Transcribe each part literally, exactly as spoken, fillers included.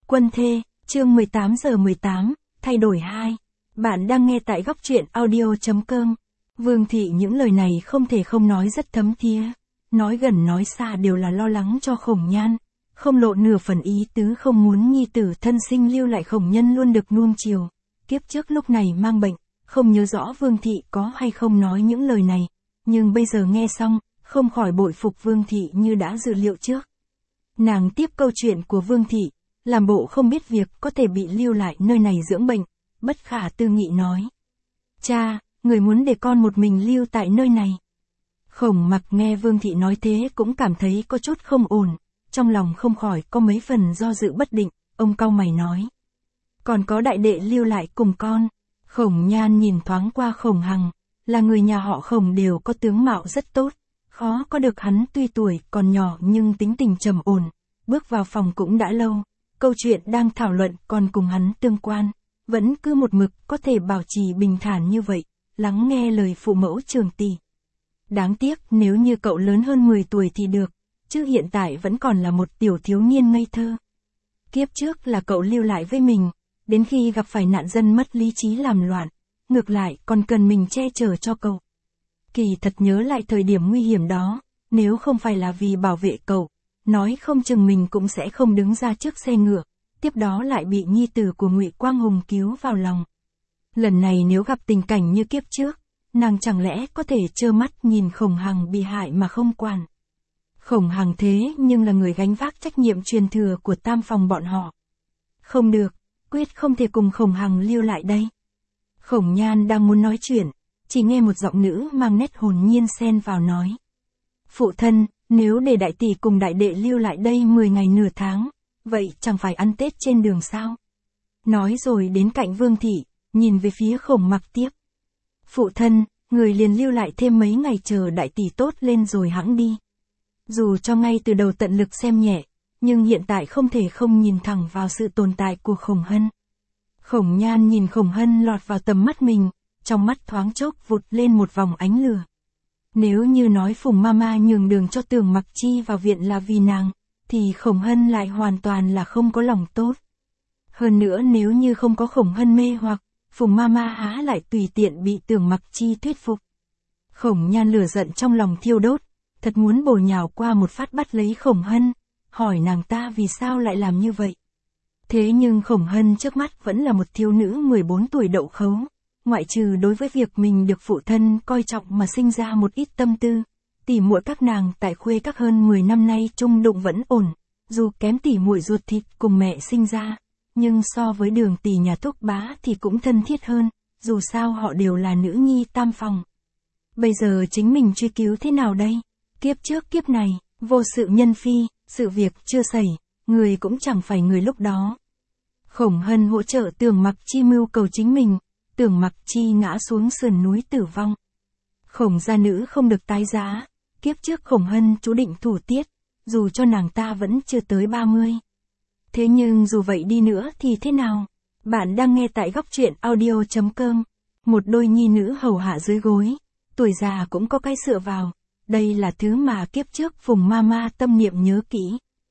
Quân thê, chương mười tám giờ mười tám, thay đổi hai. Bạn đang nghe tại góc truyện audio.com. Vương Thị những lời này không thể không nói rất thấm thía. Nói gần nói xa đều là lo lắng cho Khổng Nhan. Không lộ nửa phần ý tứ không muốn nhi tử thân sinh lưu lại Khổng Nhân luôn được nuông chiều. Kiếp trước lúc này mang bệnh, không nhớ rõ Vương Thị có hay không nói những lời này. Nhưng bây giờ nghe xong, không khỏi bội phục Vương Thị như đã dự liệu trước. Nàng tiếp câu chuyện của Vương Thị, làm bộ không biết việc có thể bị lưu lại nơi này dưỡng bệnh, bất khả tư nghị nói. Cha, người muốn để con một mình lưu tại nơi này. Khổng Mặc nghe Vương Thị nói thế cũng cảm thấy có chút không ổn, trong lòng không khỏi có mấy phần do dự bất định, ông cau mày nói. Còn có đại đệ lưu lại cùng con. Khổng Nhan nhìn thoáng qua Khổng Hằng, là người nhà họ Khổng đều có tướng mạo rất tốt, khó có được hắn tuy tuổi còn nhỏ nhưng tính tình trầm ổn, bước vào phòng cũng đã lâu. Câu chuyện đang thảo luận còn cùng hắn tương quan, vẫn cứ một mực có thể bảo trì bình thản như vậy, lắng nghe lời phụ mẫu Trường Tỷ. Đáng tiếc nếu như cậu lớn hơn mười tuổi thì được, chứ hiện tại vẫn còn là một tiểu thiếu niên ngây thơ. Kiếp trước là cậu lưu lại với mình, đến khi gặp phải nạn dân mất lý trí làm loạn, ngược lại còn cần mình che chở cho cậu. Kỳ thật nhớ lại thời điểm nguy hiểm đó, nếu không phải là vì bảo vệ cậu, nói không chừng mình cũng sẽ không đứng ra trước xe ngựa, tiếp đó lại bị nhi tử của Ngụy Quang Hùng cứu vào lòng. Lần này nếu gặp tình cảnh như kiếp trước, nàng chẳng lẽ có thể trơ mắt nhìn Khổng Hằng bị hại mà không quản. Khổng Hằng thế nhưng là người gánh vác trách nhiệm truyền thừa của tam phòng bọn họ. Không được, quyết không thể cùng Khổng Hằng lưu lại đây. Khổng Nhan đang muốn nói chuyện, chỉ nghe một giọng nữ mang nét hồn nhiên xen vào nói. Phụ thân, nếu để đại tỷ cùng đại đệ lưu lại đây mười ngày nửa tháng, vậy chẳng phải ăn Tết trên đường sao? Nói rồi đến cạnh Vương Thị, nhìn về phía Khổng Mặc tiếp. Phụ thân, người liền lưu lại thêm mấy ngày chờ đại tỷ tốt lên rồi hẵng đi. Dù cho ngay từ đầu tận lực xem nhẹ, nhưng hiện tại không thể không nhìn thẳng vào sự tồn tại của Khổng Hân. Khổng Nhan nhìn Khổng Hân lọt vào tầm mắt mình, trong mắt thoáng chốc vụt lên một vòng ánh lửa. Nếu như nói Phùng Mama nhường đường cho Tưởng Mặc Chi vào viện là vì nàng, thì Khổng Hân lại hoàn toàn là không có lòng tốt. Hơn nữa nếu như không có Khổng Hân mê hoặc, Phùng Mama há lại tùy tiện bị Tưởng Mặc Chi thuyết phục. Khổng Nhan lửa giận trong lòng thiêu đốt, thật muốn bổ nhào qua một phát bắt lấy Khổng Hân, hỏi nàng ta vì sao lại làm như vậy. Thế nhưng Khổng Hân trước mắt vẫn là một thiếu nữ mười bốn tuổi đậu khấu. Ngoại trừ đối với việc mình được phụ thân coi trọng mà sinh ra một ít tâm tư, tỉ muội các nàng tại khuê các hơn mười năm nay chung đụng vẫn ổn, dù kém tỉ muội ruột thịt cùng mẹ sinh ra, nhưng so với Đường tỷ nhà Thúc Bá thì cũng thân thiết hơn, dù sao họ đều là nữ nhi tam phòng. Bây giờ chính mình truy cứu thế nào đây? Kiếp trước kiếp này, vô sự nhân phi, sự việc chưa xảy, người cũng chẳng phải người lúc đó. Khổng Hân hỗ trợ Tưởng Mặc Chi mưu cầu chính mình. Tưởng Mặc Chi ngã xuống sườn núi tử vong. Khổng gia nữ không được tái giá, kiếp trước Khổng Hân chú định thủ tiết, dù cho nàng ta vẫn chưa tới ba mươi. Thế nhưng dù vậy đi nữa thì thế nào? Bạn đang nghe tại góc truyện audio.com. Một đôi nhi nữ hầu hạ dưới gối, tuổi già cũng có cái dựa vào, đây là thứ mà kiếp trước Phùng Mama tâm niệm nhớ kỹ.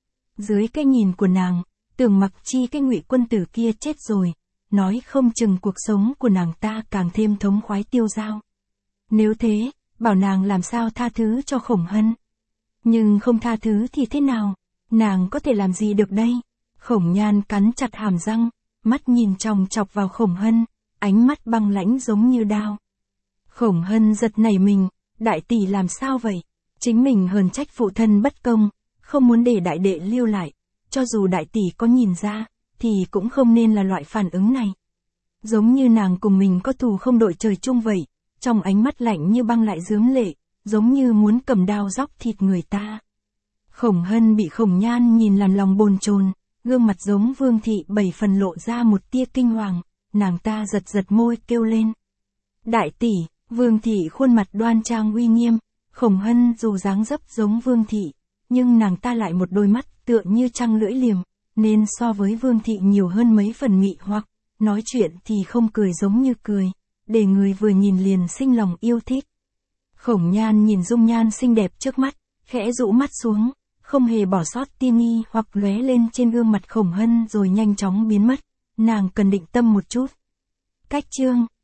Dưới cái nhìn của nàng, Tưởng Mặc Chi cái Ngụy quân tử kia chết rồi. Nói không chừng cuộc sống của nàng ta càng thêm thống khoái tiêu dao. Nếu thế, bảo nàng làm sao tha thứ cho Khổng Hân. Nhưng không tha thứ thì thế nào? Nàng có thể làm gì được đây? Khổng Nhan cắn chặt hàm răng, mắt nhìn chòng chọc vào Khổng Hân, ánh mắt băng lãnh giống như đao. Khổng Hân giật nảy mình, đại tỷ làm sao vậy? Chính mình hờn trách phụ thân bất công, không muốn để đại đệ lưu lại, cho dù đại tỷ có nhìn ra, thì cũng không nên là loại phản ứng này. Giống như nàng cùng mình có thù không đội trời chung vậy, trong ánh mắt lạnh như băng lại rướm lệ, giống như muốn cầm đao róc thịt người ta. Khổng Hân bị Khổng Nhan nhìn làm lòng bồn chồn, gương mặt giống Vương Thị bảy phần lộ ra một tia kinh hoàng, nàng ta giật giật môi kêu lên. Đại tỷ, Vương Thị khuôn mặt đoan trang uy nghiêm, Khổng Hân dù dáng dấp giống Vương Thị, nhưng nàng ta lại một đôi mắt tựa như trăng lưỡi liềm, nên so với Vương Thị nhiều hơn mấy phần mị hoặc, nói chuyện thì không cười giống như cười, để người vừa nhìn liền sinh lòng yêu thích. Khổng Nhan nhìn dung nhan xinh đẹp trước mắt, khẽ rũ mắt xuống, không hề bỏ sót tia nghi hoặc lóe lên trên gương mặt Khổng Hân rồi nhanh chóng biến mất. Nàng cần định tâm một chút. Cách chương